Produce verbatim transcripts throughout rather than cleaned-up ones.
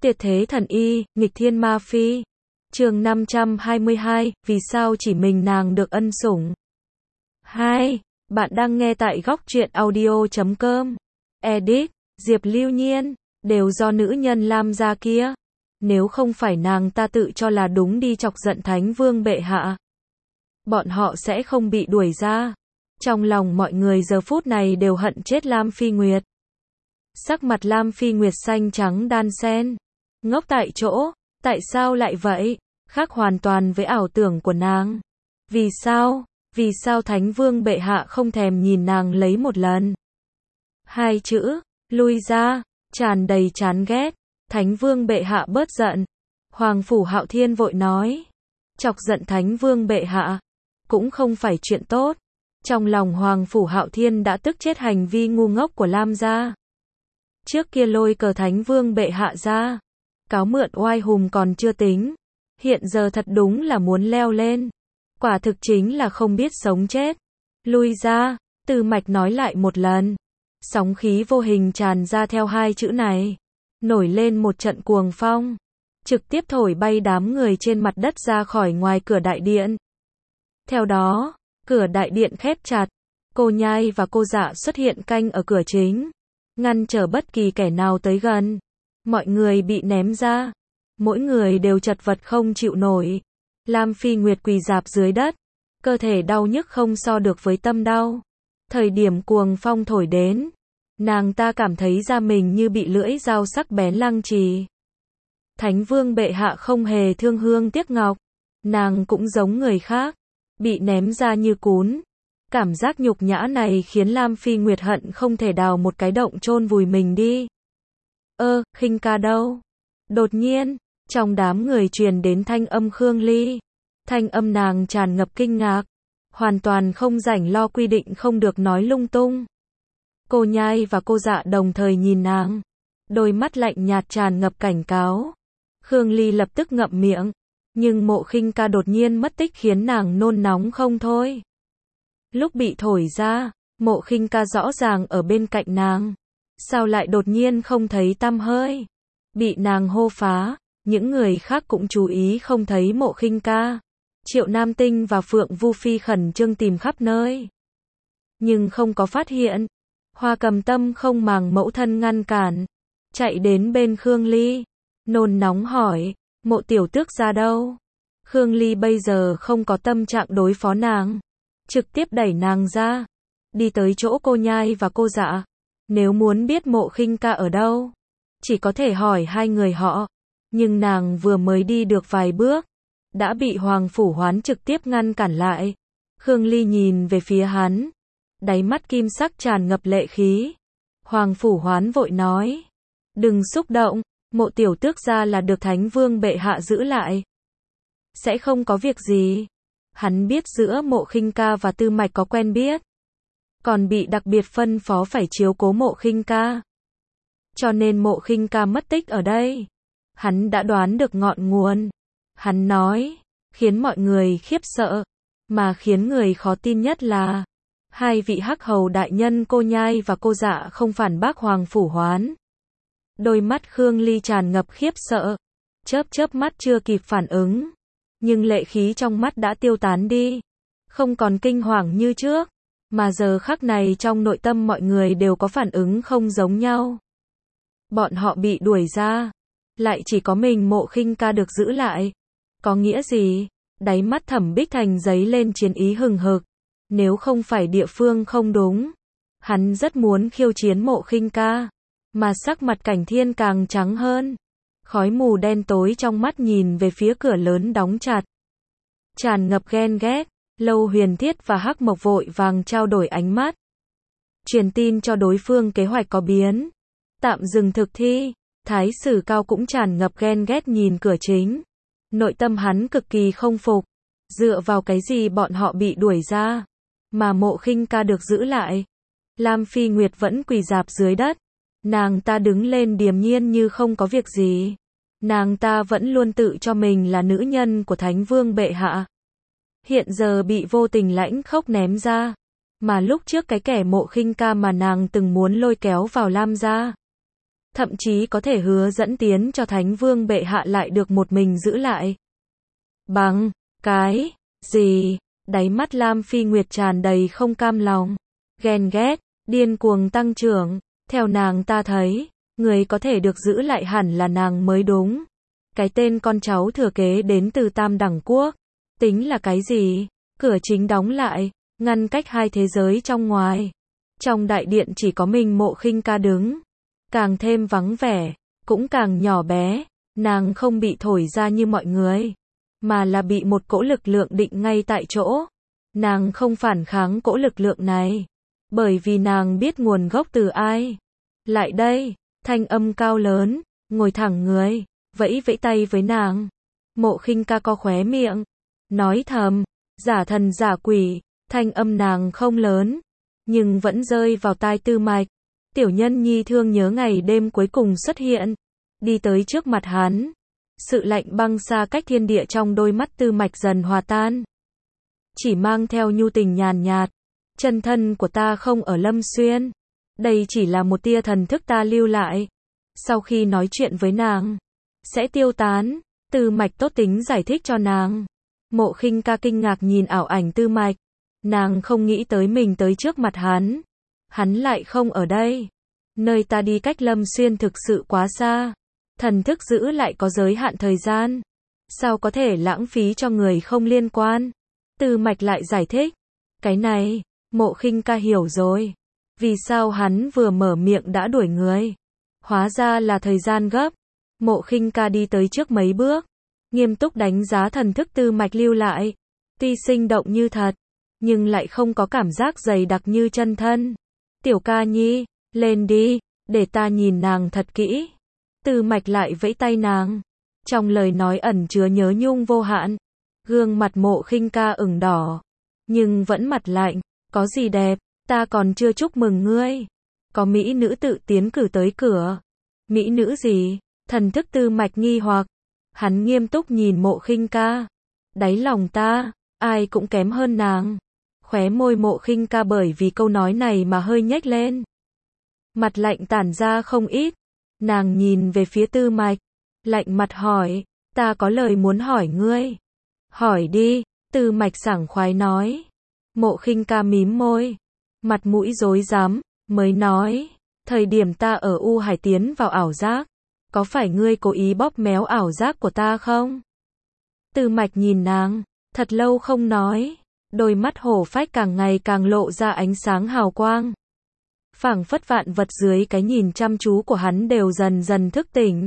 Tuyệt thế thần y, nghịch thiên ma phi. Chương năm trăm hai mươi hai, vì sao chỉ mình nàng được ân sủng. hai. Bạn đang nghe tại góc truyện audio chấm com. Edit, Diệp Lưu Nhiên, đều do nữ nhân Lam gia kia. Nếu không phải nàng ta tự cho là đúng đi chọc giận Thánh Vương bệ hạ, bọn họ sẽ không bị đuổi ra. Trong lòng mọi người giờ phút này đều hận chết Lam Phi Nguyệt. Sắc mặt Lam Phi Nguyệt xanh trắng đan xen. Ngốc tại chỗ, tại sao lại vậy? Khác hoàn toàn với ảo tưởng của nàng. Vì sao? Vì sao Thánh Vương bệ hạ không thèm nhìn nàng lấy một lần? Hai chữ, lui ra, tràn đầy chán ghét. Thánh Vương bệ hạ bớt giận. Hoàng phủ Hạo Thiên vội nói. Chọc giận Thánh Vương bệ hạ, cũng không phải chuyện tốt. Trong lòng Hoàng phủ Hạo Thiên đã tức chết hành vi ngu ngốc của Lam gia. Trước kia lôi cờ Thánh Vương bệ hạ ra, cáo mượn oai hùng còn chưa tính. Hiện giờ thật đúng là muốn leo lên. Quả thực chính là không biết sống chết. Lui ra, Tư Mạch nói lại một lần. Sóng khí vô hình tràn ra theo hai chữ này. Nổi lên một trận cuồng phong. Trực tiếp thổi bay đám người trên mặt đất ra khỏi ngoài cửa đại điện. Theo đó, cửa đại điện khép chặt. Cô Nhai và cô Dạ xuất hiện canh ở cửa chính, ngăn trở bất kỳ kẻ nào tới gần. Mọi người bị ném ra. Mỗi người đều chật vật không chịu nổi. Lam Phi Nguyệt quỳ rạp dưới đất. Cơ thể đau nhức không so được với tâm đau. Thời điểm cuồng phong thổi đến, nàng ta cảm thấy da mình như bị lưỡi dao sắc bén lăng trì. Thánh Vương bệ hạ không hề thương hương tiếc ngọc. Nàng cũng giống người khác, bị ném ra như cún. Cảm giác nhục nhã này khiến Lam Phi Nguyệt hận không thể đào một cái động chôn vùi mình đi. Ơ, Khinh ca đâu? Đột nhiên, trong đám người truyền đến thanh âm Khương Ly. Thanh âm nàng tràn ngập kinh ngạc, hoàn toàn không rảnh lo quy định không được nói lung tung. Cô Nhai và cô Dạ đồng thời nhìn nàng, đôi mắt lạnh nhạt tràn ngập cảnh cáo. Khương Ly lập tức ngậm miệng, nhưng Mộ Khinh ca đột nhiên mất tích khiến nàng nôn nóng không thôi. Lúc bị thổi ra, Mộ Khinh ca rõ ràng ở bên cạnh nàng, sao lại đột nhiên không thấy tăm hơi? Bị nàng hô phá, những người khác cũng chú ý không thấy Mộ Khinh ca. Triệu Nam Tinh và Phượng Vu Phi khẩn trương tìm khắp nơi, nhưng không có phát hiện. Hoa Cầm Tâm không màng mẫu thân ngăn cản, chạy đến bên Khương Ly, nôn nóng hỏi, Mộ tiểu tước ra đâu? Khương Ly bây giờ không có tâm trạng đối phó nàng, trực tiếp đẩy nàng ra, đi tới chỗ cô Nhai và cô Dạ. Nếu muốn biết Mộ Khinh ca ở đâu, chỉ có thể hỏi hai người họ. Nhưng nàng vừa mới đi được vài bước, đã bị Hoàng Phủ Hoán trực tiếp ngăn cản lại. Khương Ly nhìn về phía hắn, đáy mắt kim sắc tràn ngập lệ khí. Hoàng Phủ Hoán vội nói, đừng xúc động, Mộ tiểu tước gia là được Thánh Vương bệ hạ giữ lại, sẽ không có việc gì. Hắn biết giữa Mộ Khinh ca và Tư Mạch có quen biết, còn bị đặc biệt phân phó phải chiếu cố Mộ Khinh ca, cho nên Mộ Khinh ca mất tích ở đây. Hắn đã đoán được ngọn nguồn. Hắn nói, khiến mọi người khiếp sợ, mà khiến người khó tin nhất là hai vị hắc hầu đại nhân cô Nhai và cô Dạ không phản bác Hoàng Phủ Hoán. Đôi mắt Khương Ly tràn ngập khiếp sợ, chớp chớp mắt chưa kịp phản ứng, nhưng lệ khí trong mắt đã tiêu tán đi, không còn kinh hoàng như trước, mà giờ khắc này trong nội tâm mọi người đều có phản ứng không giống nhau. Bọn họ bị đuổi ra, lại chỉ có mình Mộ Khinh ca được giữ lại. Có nghĩa gì? Đáy mắt Thẩm Bích Thành giấy lên chiến ý hừng hực. Nếu không phải địa phương không đúng, hắn rất muốn khiêu chiến Mộ Khinh ca. Mà sắc mặt Cảnh Thiên càng trắng hơn. Khói mù đen tối trong mắt nhìn về phía cửa lớn đóng chặt, tràn ngập ghen ghét. Lâu Huyền Thiết và Hắc Mộc vội vàng trao đổi ánh mắt, truyền tin cho đối phương kế hoạch có biến, tạm dừng thực thi. Thái sử Cao cũng tràn ngập ghen ghét nhìn cửa chính. Nội tâm hắn cực kỳ không phục. Dựa vào cái gì bọn họ bị đuổi ra, mà Mộ Khinh ca được giữ lại? Lam Phi Nguyệt vẫn quỳ rạp dưới đất. Nàng ta đứng lên điềm nhiên như không có việc gì. Nàng ta vẫn luôn tự cho mình là nữ nhân của Thánh Vương bệ hạ. Hiện giờ bị vô tình lãnh khốc ném ra. Mà lúc trước cái kẻ Mộ Khinh ca mà nàng từng muốn lôi kéo vào Lam gia, thậm chí có thể hứa dẫn tiến cho Thánh Vương bệ hạ lại được một mình giữ lại. Bằng cái gì? Đáy mắt Lam Phi Nguyệt tràn đầy không cam lòng, ghen ghét, điên cuồng tăng trưởng. Theo nàng ta thấy, người có thể được giữ lại hẳn là nàng mới đúng. Cái tên con cháu thừa kế đến từ Tam Đẳng Quốc, tính là cái gì? Cửa chính đóng lại, ngăn cách hai thế giới trong ngoài. Trong đại điện chỉ có mình Mộ Khinh Ca đứng, càng thêm vắng vẻ, cũng càng nhỏ bé. Nàng không bị thổi ra như mọi người, mà là bị một cỗ lực lượng định ngay tại chỗ. Nàng không phản kháng cỗ lực lượng này, bởi vì nàng biết nguồn gốc từ ai. Lại đây, thanh âm cao lớn, ngồi thẳng người, vẫy vẫy tay với nàng. Mộ Khinh Ca co khóe miệng, nói thầm, giả thần giả quỷ. Thanh âm nàng không lớn, nhưng vẫn rơi vào tai Tư Mạch. Tiểu nhân nhi thương nhớ ngày đêm cuối cùng xuất hiện, đi tới trước mặt hắn. Sự lạnh băng xa cách thiên địa trong đôi mắt Tư Mạch dần hòa tan, chỉ mang theo nhu tình nhàn nhạt. Chân thân của ta không ở Lâm Xuyên, đây chỉ là một tia thần thức ta lưu lại. Sau khi nói chuyện với nàng, sẽ tiêu tán. Tư Mạch tốt tính giải thích cho nàng. Mộ Khinh Ca kinh ngạc nhìn ảo ảnh Tư Mạch. Nàng không nghĩ tới mình tới trước mặt hắn, hắn lại không ở đây. Nơi ta đi cách Lâm Xuyên thực sự quá xa, thần thức giữ lại có giới hạn thời gian, sao có thể lãng phí cho người không liên quan. Tư Mạch lại giải thích. Cái này, Mộ Khinh Ca hiểu rồi. Vì sao hắn vừa mở miệng đã đuổi người? Hóa ra là thời gian gấp. Mộ Khinh Ca đi tới trước mấy bước, nghiêm túc đánh giá thần thức Tư Mạch lưu lại. Tuy sinh động như thật, nhưng lại không có cảm giác dày đặc như chân thân. Tiểu ca nhi, lên đi, để ta nhìn nàng thật kỹ. Tư Mạch lại vẫy tay nàng, trong lời nói ẩn chứa nhớ nhung vô hạn. Gương mặt Mộ Khinh Ca ửng đỏ, nhưng vẫn mặt lạnh. Có gì đẹp, ta còn chưa chúc mừng ngươi. Có mỹ nữ tự tiến cử tới cửa. Mỹ nữ gì? Thần thức Tư Mạch nghi hoặc. Hắn nghiêm túc nhìn Mộ Khinh Ca. Đáy lòng ta, ai cũng kém hơn nàng. Khóe môi Mộ Khinh Ca bởi vì câu nói này mà hơi nhếch lên. Mặt lạnh tản ra không ít. Nàng nhìn về phía Tư Mạch, lạnh mặt hỏi, ta có lời muốn hỏi ngươi. Hỏi đi, Tư Mạch sảng khoái nói. Mộ Khinh Ca mím môi, mặt mũi rối rắm, mới nói, thời điểm ta ở U Hải tiến vào ảo giác, có phải ngươi cố ý bóp méo ảo giác của ta không? Tư Mạch nhìn nàng, thật lâu không nói, đôi mắt hổ phách càng ngày càng lộ ra ánh sáng hào quang. Phảng phất vạn vật dưới cái nhìn chăm chú của hắn đều dần dần thức tỉnh.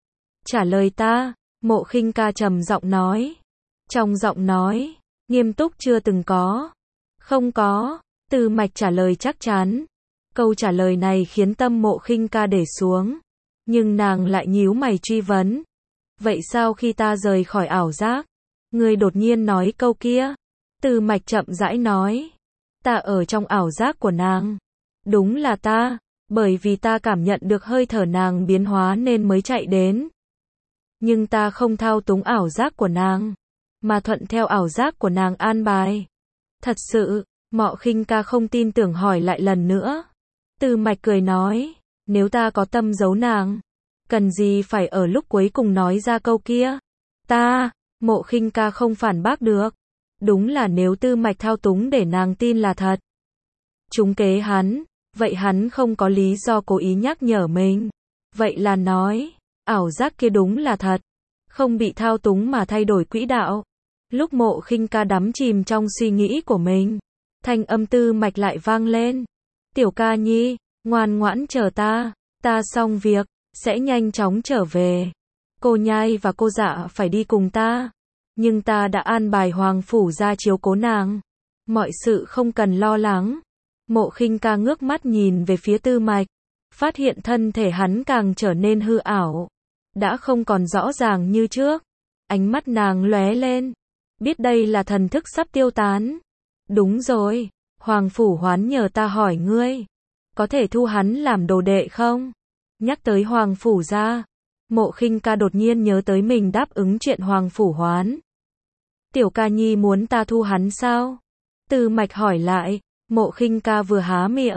Trả lời ta, Mộ Khinh Ca trầm giọng nói. Trong giọng nói, nghiêm túc chưa từng có. Không có, Tư Mạch trả lời chắc chắn. Câu trả lời này khiến tâm Mộ Khinh Ca để xuống. Nhưng nàng lại nhíu mày truy vấn. Vậy sao khi ta rời khỏi ảo giác, ngươi đột nhiên nói câu kia? Tư Mạch chậm rãi nói. Ta ở trong ảo giác của nàng. Đúng là ta, bởi vì ta cảm nhận được hơi thở nàng biến hóa nên mới chạy đến. Nhưng ta không thao túng ảo giác của nàng, mà thuận theo ảo giác của nàng an bài. Thật sự, Mộ Khinh Ca không tin tưởng hỏi lại lần nữa. Tư Mạch cười nói, nếu ta có tâm giấu nàng, cần gì phải ở lúc cuối cùng nói ra câu kia? Ta, Mộ Khinh Ca không phản bác được. Đúng là nếu Tư Mạch thao túng để nàng tin là thật, trúng kế hắn, vậy hắn không có lý do cố ý nhắc nhở mình. Vậy là nói, ảo giác kia đúng là thật, không bị thao túng mà thay đổi quỹ đạo. Lúc Mộ Khinh Ca đắm chìm trong suy nghĩ của mình, thanh âm Tư Mạch lại vang lên. Tiểu ca nhi, ngoan ngoãn chờ ta, ta xong việc, sẽ nhanh chóng trở về. Cô Nhai và cô Dạ phải đi cùng ta, nhưng ta đã an bài Hoàng Phủ ra chiếu cố nàng. Mọi sự không cần lo lắng. Mộ Khinh Ca ngước mắt nhìn về phía Tư Mạch, phát hiện thân thể hắn càng trở nên hư ảo, đã không còn rõ ràng như trước. Ánh mắt nàng lóe lên, biết đây là thần thức sắp tiêu tán. Đúng rồi, Hoàng Phủ Hoán nhờ ta hỏi ngươi, có thể thu hắn làm đồ đệ không? Nhắc tới Hoàng Phủ ra, Mộ Khinh Ca đột nhiên nhớ tới mình đáp ứng chuyện Hoàng Phủ Hoán. Tiểu ca nhi muốn ta thu hắn sao? Tư Mạch hỏi lại. Mộ Khinh Ca vừa há miệng,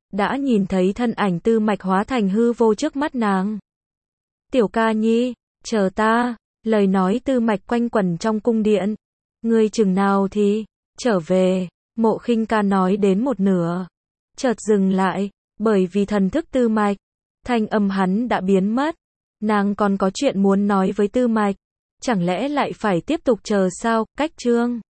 đã nhìn thấy thân ảnh Tư Mạch hóa thành hư vô trước mắt nàng. Tiểu ca nhi, chờ ta, lời nói Tư Mạch quanh quẩn trong cung điện. Ngươi chừng nào thì trở về, Mộ Khinh Ca nói đến một nửa, chợt dừng lại, bởi vì thần thức Tư Mạch, thanh âm hắn đã biến mất. Nàng còn có chuyện muốn nói với Tư Mạch, chẳng lẽ lại phải tiếp tục chờ sao? Cách chương